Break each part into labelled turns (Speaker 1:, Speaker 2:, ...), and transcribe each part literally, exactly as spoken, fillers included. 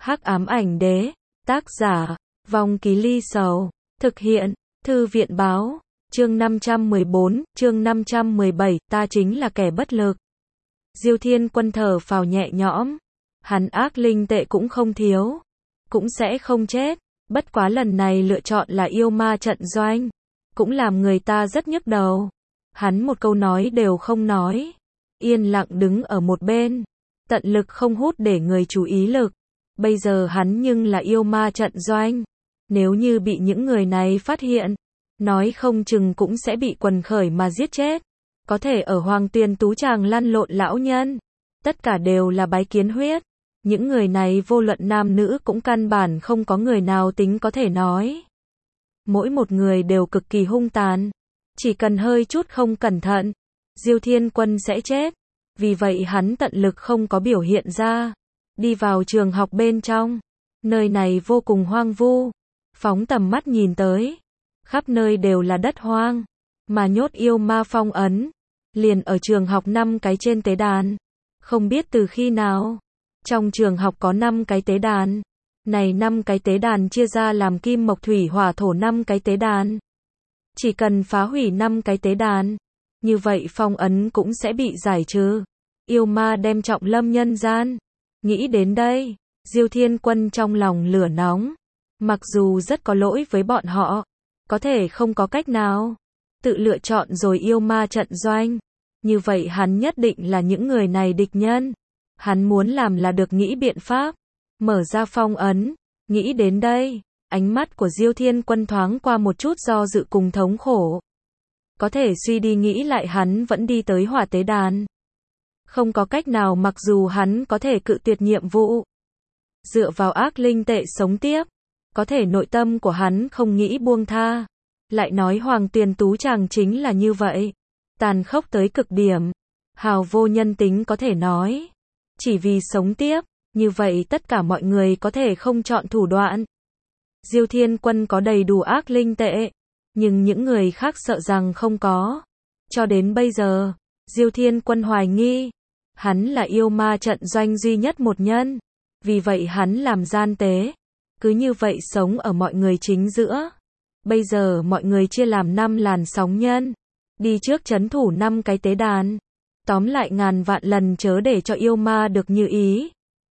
Speaker 1: Hắc ám ảnh đế, tác giả, Vong Ký Ly Sầu, thực hiện, Thư viện báo, chương năm trăm mười bốn, chương năm trăm mười bảy, ta chính là kẻ bất lực. Diêu Thiên Quân thở phào nhẹ nhõm, hắn ác linh tệ cũng không thiếu, cũng sẽ không chết, bất quá lần này lựa chọn là yêu ma trận doanh, cũng làm người ta rất nhức đầu. Hắn một câu nói đều không nói, yên lặng đứng ở một bên, tận lực không hút để người chú ý lực. Bây giờ hắn nhưng là yêu ma trận doanh, nếu như bị những người này phát hiện, nói không chừng cũng sẽ bị quần khởi mà giết chết. Có thể ở Hoàng Tuyền Tú Tràng lăn lộn lão nhân, tất cả đều là bái kiến huyết. Những người này vô luận nam nữ cũng căn bản không có người nào tính có thể nói. Mỗi một người đều cực kỳ hung tàn, chỉ cần hơi chút không cẩn thận, Diêu Thiên Quân sẽ chết. Vì vậy hắn tận lực không có biểu hiện ra. Đi vào trường học bên trong, nơi này vô cùng hoang vu, phóng tầm mắt nhìn tới, khắp nơi đều là đất hoang, mà nhốt yêu ma phong ấn, liền ở trường học năm cái trên tế đàn. Không biết từ khi nào, trong trường học có năm cái tế đàn, này năm cái tế đàn chia ra làm kim mộc thủy hỏa thổ năm cái tế đàn. Chỉ cần phá hủy năm cái tế đàn, như vậy phong ấn cũng sẽ bị giải trừ, yêu ma đem trọng lâm nhân gian. Nghĩ đến đây, Diêu Thiên Quân trong lòng lửa nóng, mặc dù rất có lỗi với bọn họ, có thể không có cách nào, tự lựa chọn rồi yêu ma trận doanh, như vậy hắn nhất định là những người này địch nhân. Hắn muốn làm là được nghĩ biện pháp, mở ra phong ấn. Nghĩ đến đây, ánh mắt của Diêu Thiên Quân thoáng qua một chút do dự cùng thống khổ. Có thể suy đi nghĩ lại hắn vẫn đi tới hỏa tế đàn. Không có cách nào, mặc dù hắn có thể cự tuyệt nhiệm vụ, dựa vào ác linh tệ sống tiếp, có thể nội tâm của hắn không nghĩ buông tha. Lại nói Hoàng Tuyền Tú Tràng chính là như vậy, tàn khốc tới cực điểm, hào vô nhân tính có thể nói. Chỉ vì sống tiếp, như vậy tất cả mọi người có thể không chọn thủ đoạn. Diêu Thiên Quân có đầy đủ ác linh tệ, nhưng những người khác sợ rằng không có. Cho đến bây giờ, Diêu Thiên Quân hoài nghi, hắn là yêu ma trận doanh duy nhất một nhân, vì vậy hắn làm gian tế, cứ như vậy sống ở mọi người chính giữa. Bây giờ mọi người chia làm năm làn sóng nhân, đi trước trấn thủ năm cái tế đàn. Tóm lại ngàn vạn lần chớ để cho yêu ma được như ý.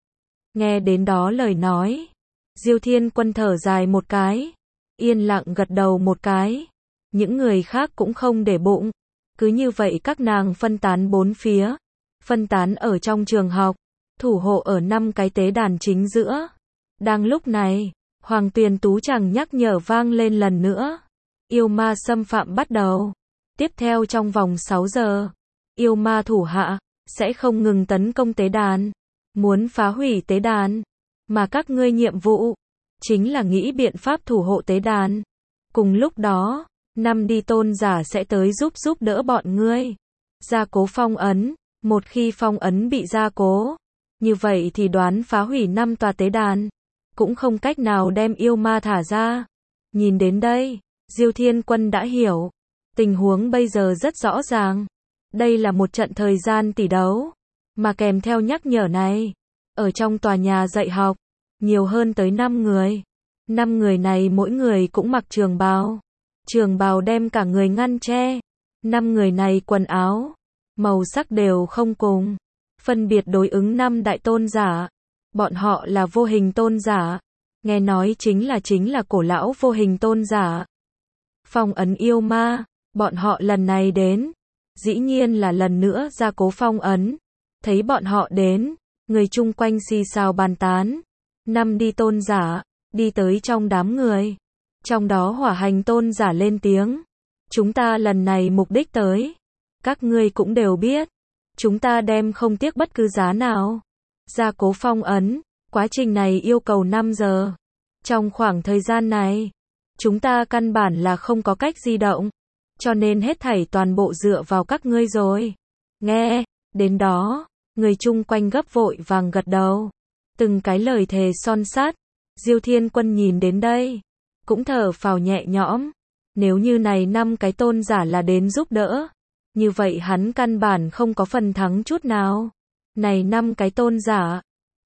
Speaker 1: Nghe đến đó lời nói, Diêu Thiên Quân thở dài một cái, yên lặng gật đầu một cái. Những người khác cũng không để bụng, cứ như vậy các nàng phân tán bốn phía, phân tán ở trong trường học, thủ hộ ở năm cái tế đàn chính giữa. Đang lúc này, Hoàng Tuyền Tú Tràng nhắc nhở vang lên lần nữa. Yêu ma xâm phạm bắt đầu. Tiếp theo trong vòng sáu giờ, yêu ma thủ hạ sẽ không ngừng tấn công tế đàn, muốn phá hủy tế đàn, mà các ngươi nhiệm vụ chính là nghĩ biện pháp thủ hộ tế đàn. Cùng lúc đó, năm đi tôn giả sẽ tới giúp giúp đỡ bọn ngươi gia cố phong ấn. Một khi phong ấn bị gia cố, như vậy thì đoán phá hủy năm tòa tế đàn, cũng không cách nào đem yêu ma thả ra. Nhìn đến đây, Diêu Thiên Quân đã hiểu, tình huống bây giờ rất rõ ràng. Đây là một trận thời gian tỷ đấu, mà kèm theo nhắc nhở này, ở trong tòa nhà dạy học, nhiều hơn tới năm người. Năm người này mỗi người cũng mặc trường bào, trường bào đem cả người ngăn che. Năm người này quần áo, màu sắc đều không cùng, phân biệt đối ứng năm đại tôn giả. Bọn họ là vô hình tôn giả, nghe nói chính là chính là cổ lão vô hình tôn giả. Phong ấn yêu ma, bọn họ lần này đến, dĩ nhiên là lần nữa gia cố phong ấn. Thấy bọn họ đến, người chung quanh xì xào bàn tán. Năm đi tôn giả, đi tới trong đám người. Trong đó hỏa hành tôn giả lên tiếng. Chúng ta lần này mục đích tới, các ngươi cũng đều biết. Chúng ta đem không tiếc bất cứ giá nào gia cố phong ấn. Quá trình này yêu cầu năm giờ. Trong khoảng thời gian này, chúng ta căn bản là không có cách di động, cho nên hết thảy toàn bộ dựa vào các ngươi rồi. Nghe đến đó, người chung quanh gấp vội vàng gật đầu, từng cái lời thề son sắt. Diêu Thiên Quân nhìn đến đây, cũng thở phào nhẹ nhõm. Nếu như này năm cái tôn giả là đến giúp đỡ, như vậy hắn căn bản không có phần thắng chút nào. Này năm cái tôn giả,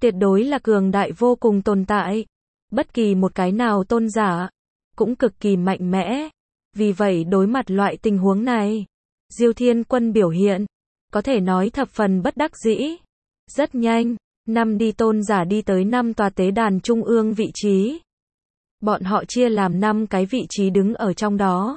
Speaker 1: tuyệt đối là cường đại vô cùng tồn tại. Bất kỳ một cái nào tôn giả, cũng cực kỳ mạnh mẽ. Vì vậy đối mặt loại tình huống này, Diêu Thiên Quân biểu hiện, có thể nói thập phần bất đắc dĩ. Rất nhanh, năm đi tôn giả đi tới năm tòa tế đàn trung ương vị trí. Bọn họ chia làm năm cái vị trí đứng ở trong đó.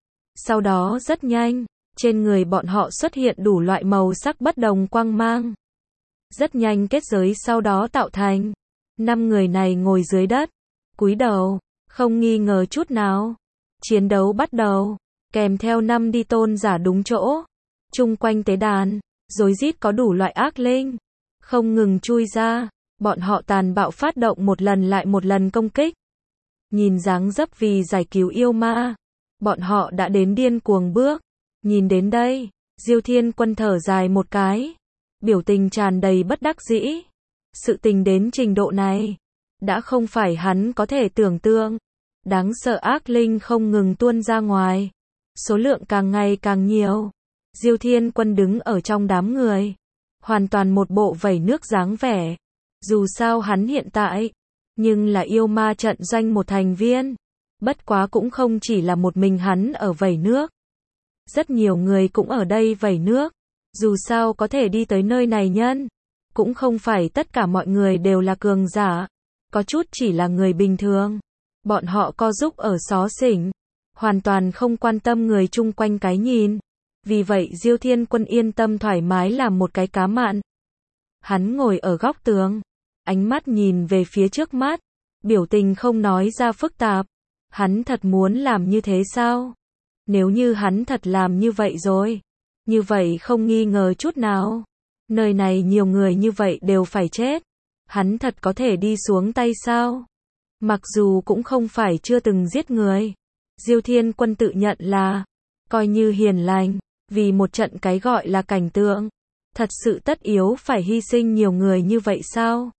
Speaker 1: Sau đó rất nhanh, trên người bọn họ xuất hiện đủ loại màu sắc bất đồng quang mang. Rất nhanh kết giới sau đó tạo thành. Năm người này ngồi dưới đất, cúi đầu, không nghi ngờ chút nào. Chiến đấu bắt đầu, kèm theo năm đi tôn giả đúng chỗ. Chung quanh tế đàn, rối rít có đủ loại ác linh, không ngừng chui ra. Bọn họ tàn bạo phát động một lần lại một lần công kích. Nhìn dáng dấp vì giải cứu yêu ma, bọn họ đã đến điên cuồng bước. Nhìn đến đây, Diêu Thiên Quân thở dài một cái, biểu tình tràn đầy bất đắc dĩ. Sự tình đến trình độ này, đã không phải hắn có thể tưởng tượng. Đáng sợ ác linh không ngừng tuôn ra ngoài, số lượng càng ngày càng nhiều. Diêu Thiên Quân đứng ở trong đám người, hoàn toàn một bộ vẩy nước dáng vẻ. Dù sao hắn hiện tại, nhưng là yêu ma trận doanh một thành viên. Bất quá cũng không chỉ là một mình hắn ở vẩy nước. Rất nhiều người cũng ở đây vẩy nước. Dù sao có thể đi tới nơi này nhân, cũng không phải tất cả mọi người đều là cường giả. Có chút chỉ là người bình thường. Bọn họ co giúp ở xó xỉnh, hoàn toàn không quan tâm người chung quanh cái nhìn. Vì vậy Diêu Thiên Quân yên tâm thoải mái làm một cái cá mặn. Hắn ngồi ở góc tường, ánh mắt nhìn về phía trước mắt, biểu tình không nói ra phức tạp. Hắn thật muốn làm như thế sao? Nếu như hắn thật làm như vậy rồi, như vậy không nghi ngờ chút nào, nơi này nhiều người như vậy đều phải chết. Hắn thật có thể đi xuống tay sao? Mặc dù cũng không phải chưa từng giết người, Diêu Thiên Quân tự nhận là coi như hiền lành, vì một trận cái gọi là cảnh tượng, thật sự tất yếu phải hy sinh nhiều người như vậy sao?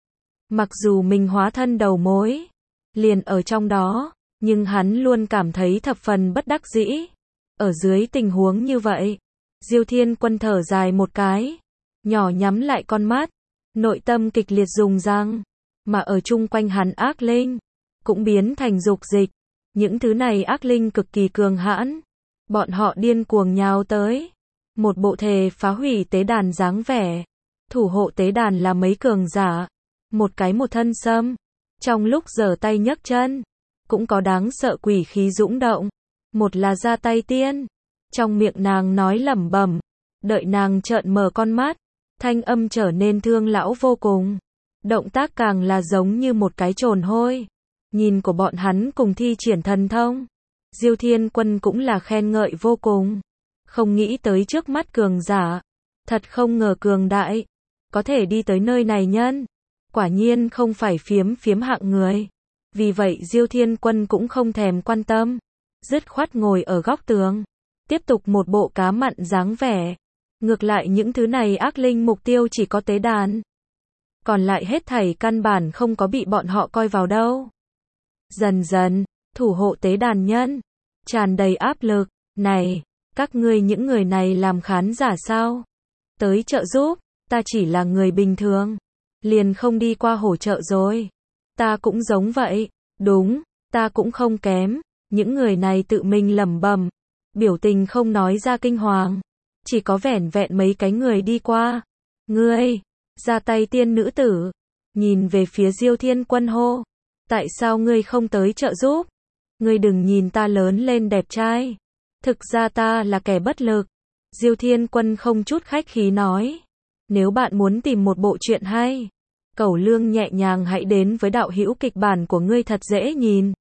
Speaker 1: Mặc dù mình hóa thân đầu mối, liền ở trong đó, nhưng hắn luôn cảm thấy thập phần bất đắc dĩ. Ở dưới tình huống như vậy, Diêu Thiên Quân thở dài một cái, nhỏ nhắm lại con mắt, nội tâm kịch liệt rùng răng, mà ở chung quanh hắn ác linh cũng biến thành dục dịch. Những thứ này ác linh cực kỳ cường hãn, bọn họ điên cuồng nhào tới, một bộ thề phá hủy tế đàn dáng vẻ. Thủ hộ tế đàn là mấy cường giả, một cái một thân sâm, trong lúc giở tay nhấc chân, cũng có đáng sợ quỷ khí dũng động. Một là ra tay tiên, trong miệng nàng nói lẩm bẩm, đợi nàng trợn mở con mắt, thanh âm trở nên thương lão vô cùng. Động tác càng là giống như một cái trồn hôi. Nhìn của bọn hắn cùng thi triển thần thông, Diêu Thiên Quân cũng là khen ngợi vô cùng. Không nghĩ tới trước mắt cường giả, thật không ngờ cường đại, có thể đi tới nơi này nhân, quả nhiên không phải phiếm phiếm hạng người. Vì vậy Diêu Thiên Quân cũng không thèm quan tâm, dứt khoát ngồi ở góc tường, tiếp tục một bộ cá mặn dáng vẻ. Ngược lại những thứ này ác linh mục tiêu chỉ có tế đàn, còn lại hết thảy căn bản không có bị bọn họ coi vào đâu. Dần dần, thủ hộ tế đàn nhân tràn đầy áp lực. Này, các ngươi những người này làm khán giả sao? Tới trợ giúp, ta chỉ là người bình thường, liền không đi qua hỗ trợ rồi. Ta cũng giống vậy, đúng, ta cũng không kém. Những người này tự mình lẩm bẩm, biểu tình không nói ra kinh hoàng, chỉ có vẻn vẹn mấy cái người đi qua. Ngươi, ra tay tiên nữ tử, nhìn về phía Diêu Thiên Quân hô, tại sao ngươi không tới trợ giúp? Ngươi đừng nhìn ta lớn lên đẹp trai, thực ra ta là kẻ bất lực. Diêu Thiên Quân không chút khách khí nói, nếu bạn muốn tìm một bộ truyện hay, cẩu lương nhẹ nhàng hãy đến với đạo hữu kịch bản của ngươi thật dễ nhìn.